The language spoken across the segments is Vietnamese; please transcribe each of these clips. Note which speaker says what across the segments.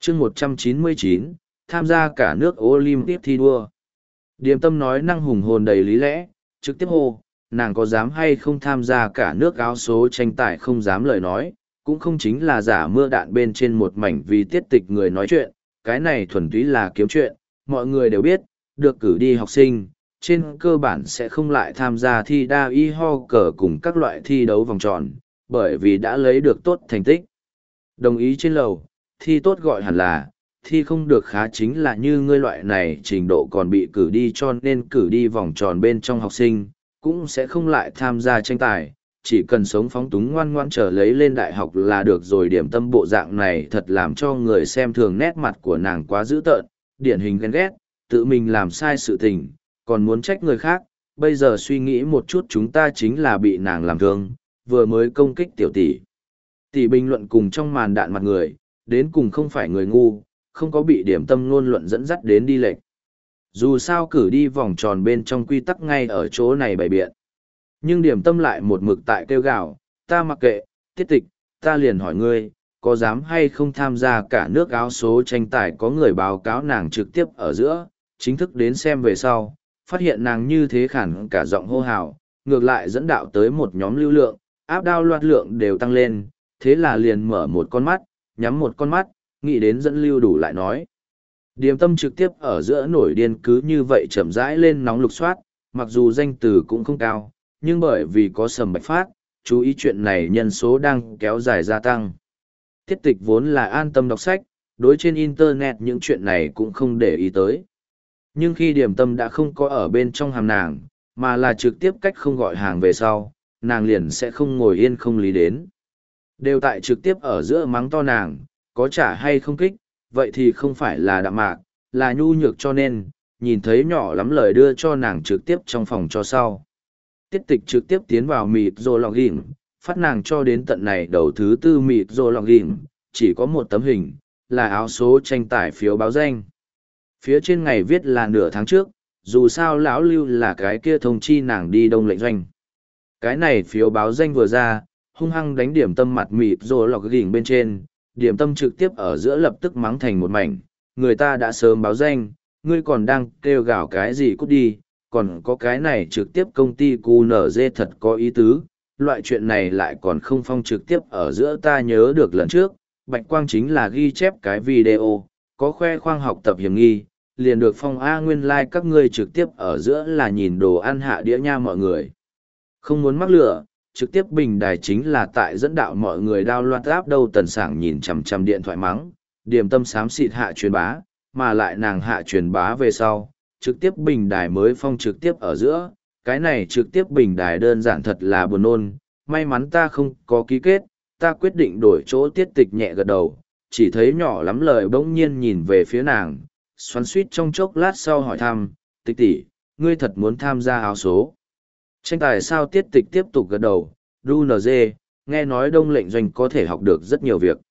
Speaker 1: chương 199, tham gia cả nước Olympic thi đua. Điềm tâm nói năng hùng hồn đầy lý lẽ, trực tiếp hô, nàng có dám hay không tham gia cả nước áo số tranh tài không dám lời nói, cũng không chính là giả mưa đạn bên trên một mảnh vì tiết tịch người nói chuyện, cái này thuần túy là kiếm chuyện, mọi người đều biết, được cử đi học sinh, trên cơ bản sẽ không lại tham gia thi đa y ho cờ cùng các loại thi đấu vòng tròn, bởi vì đã lấy được tốt thành tích. Đồng ý trên lầu, thi tốt gọi hẳn là, thi không được khá chính là như ngươi loại này trình độ còn bị cử đi cho nên cử đi vòng tròn bên trong học sinh, cũng sẽ không lại tham gia tranh tài, chỉ cần sống phóng túng ngoan ngoãn trở lấy lên đại học là được rồi. Điểm tâm bộ dạng này thật làm cho người xem thường, nét mặt của nàng quá dữ tợn, điển hình ghen ghét, tự mình làm sai sự tình, còn muốn trách người khác. Bây giờ suy nghĩ một chút, chúng ta chính là bị nàng làm thương, vừa mới công kích tiểu tỷ. Tỷ bình luận cùng trong màn đạn mặt người, đến cùng không phải người ngu, không có bị điểm tâm ngôn luận dẫn dắt đến đi lệch. Dù sao cử đi vòng tròn bên trong quy tắc ngay ở chỗ này bày biện. Nhưng điểm tâm lại một mực tại kêu gào, ta mặc kệ, tiết tịch, ta liền hỏi ngươi, có dám hay không tham gia cả nước áo số tranh tài. Có người báo cáo nàng trực tiếp ở giữa, chính thức đến xem về sau, phát hiện nàng như thế khản cả giọng hô hào, ngược lại dẫn đạo tới một nhóm lưu lượng, áp đao loạt lượng đều tăng lên, thế là liền mở một con mắt, nhắm một con mắt, nghĩ đến dẫn lưu đủ lại nói. Điềm tâm trực tiếp ở giữa nổi điên cứ như vậy chậm rãi lên nóng lục soát, mặc dù danh từ cũng không cao, nhưng bởi vì có Sầm Bạch Phát, chú ý chuyện này nhân số đang kéo dài gia tăng. Tiết tịch vốn là an tâm đọc sách, đối trên Internet những chuyện này cũng không để ý tới. Nhưng khi điểm tâm đã không có ở bên trong hàm nàng, mà là trực tiếp cách không gọi hàng về sau, nàng liền sẽ không ngồi yên không lý đến. Đều tại trực tiếp ở giữa mắng to nàng, có trả hay không kích, vậy thì không phải là đạm mạc, là nhu nhược, cho nên, nhìn thấy nhỏ lắm lời đưa cho nàng trực tiếp trong phòng cho sau. Tiết tịch trực tiếp tiến vào mịt rô lọc ghiền, phát nàng cho đến tận này đầu thứ tư mịt rô lọc ghiền, chỉ có một tấm hình, là áo số tranh tài phiếu báo danh. Phía trên ngày viết là nửa tháng trước, dù sao lão lưu là cái kia thông chi nàng đi đông lệnh doanh. Cái này phiếu báo danh vừa ra, hung hăng đánh điểm tâm mặt mịt rô lọc ghiền bên trên, điểm tâm trực tiếp ở giữa lập tức mắng thành một mảnh, người ta đã sớm báo danh, ngươi còn đang kêu gào cái gì cút đi, còn có cái này trực tiếp công ty QNZ thật có ý tứ, loại chuyện này lại còn không phong trực tiếp ở giữa. Ta nhớ được lần trước, Bạch Quang chính là ghi chép cái video, có khoe khoang học tập hiểm nghi, liền được phong nguyên like các ngươi trực tiếp ở giữa là nhìn đồ ăn hạ đĩa nha mọi người. Không muốn mắc lửa, trực tiếp bình đài chính là tại dẫn đạo mọi người download app đâu. Tần Sảng nhìn chằm chằm điện thoại mắng, điểm tâm xám xịt hạ truyền bá, mà lại nàng hạ truyền bá về sau, trực tiếp bình đài mới phong trực tiếp ở giữa, cái này trực tiếp bình đài đơn giản thật là buồn nôn. May mắn ta không có ký kết, ta quyết định đổi chỗ. Tiết tịch nhẹ gật đầu, chỉ thấy nhỏ lắm lời bỗng nhiên nhìn về phía nàng, xoắn suýt trong chốc lát sau hỏi thăm, tịch tỷ, ngươi thật muốn tham gia áo số tranh tài sao? Tiết tịch tiếp tục gật đầu, DUNZ, nghe nói đông lệnh doanh có thể học được rất nhiều việc.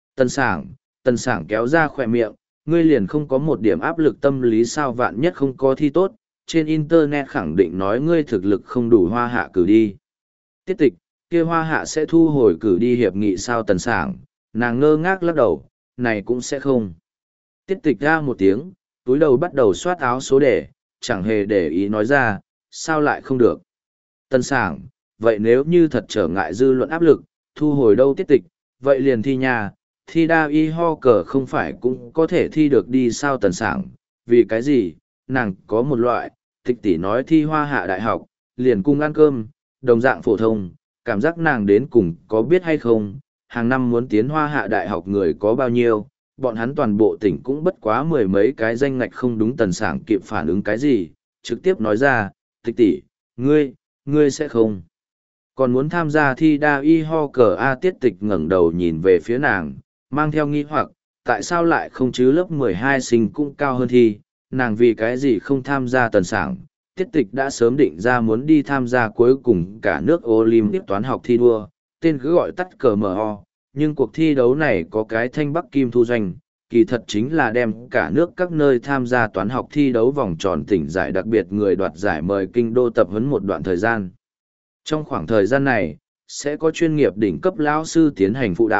Speaker 1: Tần Sảng kéo ra khỏe miệng, ngươi liền không có một điểm áp lực tâm lý sao? Vạn nhất không có thi tốt, trên Internet khẳng định nói ngươi thực lực không đủ, Hoa Hạ cử đi. Tiết tịch, kia Hoa Hạ sẽ thu hồi cử đi hiệp nghị sao? Tần Sảng, nàng ngơ ngác lắc đầu, này cũng sẽ không. Tiết tịch ra một tiếng, túi đầu bắt đầu soát áo số để, chẳng hề để ý nói ra, sao lại không được. Tần Sảng, vậy nếu như thật trở ngại dư luận áp lực, thu hồi đâu? Tiết tịch, vậy liền thi nhà, thi đa y ho cờ không phải cũng có thể thi được đi sao? Tần Sảng, vì cái gì? Nàng có một loại, tịch tỷ nói thi Hoa Hạ đại học, liền cùng ăn cơm, đồng dạng phổ thông, cảm giác nàng đến cùng có biết hay không, hàng năm muốn tiến Hoa Hạ đại học người có bao nhiêu, bọn hắn toàn bộ tỉnh cũng bất quá mười mấy cái danh ngạch không đúng. Tần Sảng kịp phản ứng cái gì, trực tiếp nói ra, tịch tỷ, ngươi sẽ không còn muốn tham gia thi đa y ho cờ a? Tiết tịch ngẩng đầu nhìn về phía nàng, mang theo nghi hoặc, tại sao lại không chứ? Lớp 12 sinh cũng cao hơn thi, nàng vì cái gì không tham gia? Tần Sảng, Tiết tịch đã sớm định ra muốn đi tham gia cuối cùng cả nước Olympic toán học thi đua, tên cứ gọi tắt cờ MO, nhưng cuộc thi đấu này có cái thanh bắc kim thu doanh, kỳ thật chính là đem cả nước các nơi tham gia toán học thi đấu vòng tròn tỉnh giải đặc biệt người đoạt giải mời kinh đô tập huấn một đoạn thời gian. Trong khoảng thời gian này, sẽ có chuyên nghiệp đỉnh cấp lão sư tiến hành phụ đạo,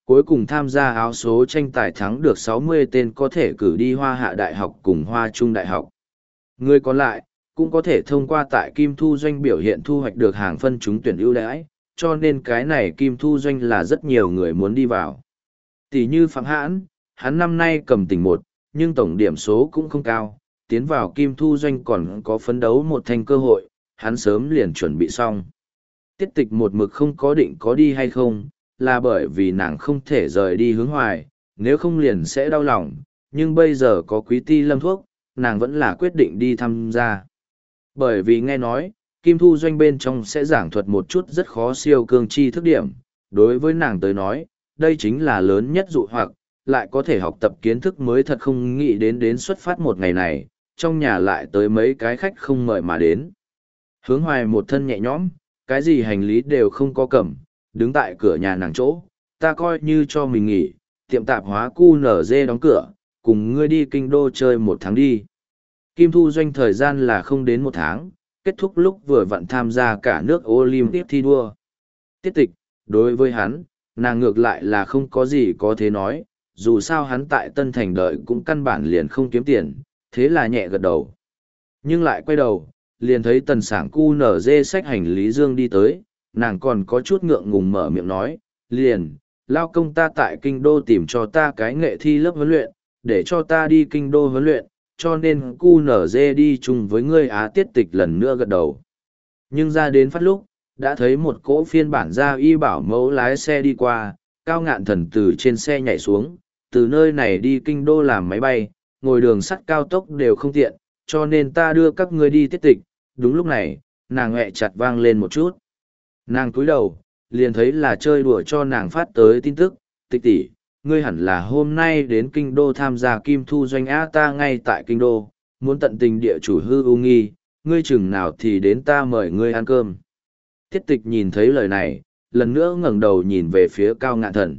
Speaker 1: cuối cùng tham gia áo số tranh tài thắng được 60 tên có thể cử đi Hoa Hạ Đại học cùng Hoa Trung Đại học. Người còn lại, cũng có thể thông qua tại Kim Thu Doanh biểu hiện thu hoạch được hàng phân trúng tuyển ưu đãi, cho nên cái này Kim Thu Doanh là rất nhiều người muốn đi vào. Tỷ như Phạm Hãn, hắn năm nay cầm tỉnh 1, nhưng tổng điểm số cũng không cao, tiến vào Kim Thu Doanh còn có phấn đấu một thanh cơ hội, hắn sớm liền chuẩn bị xong. Tiết Tịch một mực không có định có đi hay không, là bởi vì nàng không thể rời đi Hướng Hoài, nếu không liền sẽ đau lòng, nhưng bây giờ có Quý Ti Lâm thuốc, nàng vẫn là quyết định đi tham gia. Bởi vì nghe nói, Kim Thu Doanh bên trong sẽ giảng thuật một chút rất khó siêu cương chi thức điểm, đối với nàng tới nói, đây chính là lớn nhất dụ hoặc, lại có thể học tập kiến thức mới thật không nghĩ đến xuất phát một ngày này, trong nhà lại tới mấy cái khách không mời mà đến. Hướng Hoài một thân nhẹ nhõm, cái gì hành lý đều không có cầm, đứng tại cửa nhà nàng chỗ, ta coi như cho mình nghỉ, tiệm tạp hóa QNZ đóng cửa, cùng ngươi đi kinh đô chơi 1 tháng đi. Kim Thu Doanh thời gian là không đến 1 tháng, kết thúc lúc vừa vặn tham gia cả nước Olympic thi đua. Tiết Tịch, đối với hắn, nàng ngược lại là không có gì có thể nói, dù sao hắn tại Tân Thành đợi cũng căn bản liền không kiếm tiền, thế là nhẹ gật đầu. Nhưng lại quay đầu, liền thấy Tần Sảng QNZ xách hành lý dương đi tới, nàng còn có chút ngượng ngùng mở miệng nói, liền, lao công ta tại kinh đô tìm cho ta cái nghệ thi lớp huấn luyện, để cho ta đi kinh đô huấn luyện, cho nên QNZ đi chung với ngươi. Á. Tiết Tịch lần nữa gật đầu. Nhưng ra đến phát lúc, đã thấy một cỗ phiên bản gia y bảo mẫu lái xe đi qua, Cao Ngạn Thần từ trên xe nhảy xuống, từ nơi này đi kinh đô làm máy bay, ngồi đường sắt cao tốc đều không tiện, cho nên ta đưa các ngươi đi. Tiết Tịch. Đúng lúc này, nàng hẹ chặt vang lên một chút. Nàng cúi đầu, liền thấy là chơi đùa cho nàng phát tới tin tức, Tịch tỷ, ngươi hẳn là hôm nay đến kinh đô tham gia Kim Thu Doanh á. Ta ngay tại kinh đô, muốn tận tình địa chủ hư ưu nghi, ngươi chừng nào thì đến ta mời ngươi ăn cơm. Tiết Tịch nhìn thấy lời này, lần nữa ngẩng đầu nhìn về phía Cao Ngạn Thần.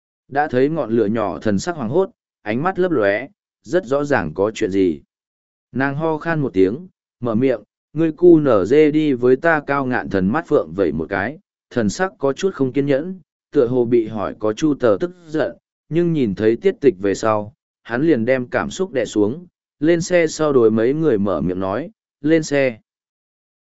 Speaker 1: Đã thấy ngọn lửa nhỏ thần sắc hoàng hốt, ánh mắt lấp lóe, rất rõ ràng có chuyện gì. Nàng ho khan một tiếng, mở miệng, ngươi cu nở dê đi với ta. Cao Ngạn Thần mắt phượng vẩy một cái, thần sắc có chút không kiên nhẫn, tựa hồ bị hỏi có chu tờ tức giận, nhưng nhìn thấy Tiết Tịch về sau, hắn liền đem cảm xúc đè xuống, lên xe sau đối mấy người mở miệng nói, lên xe.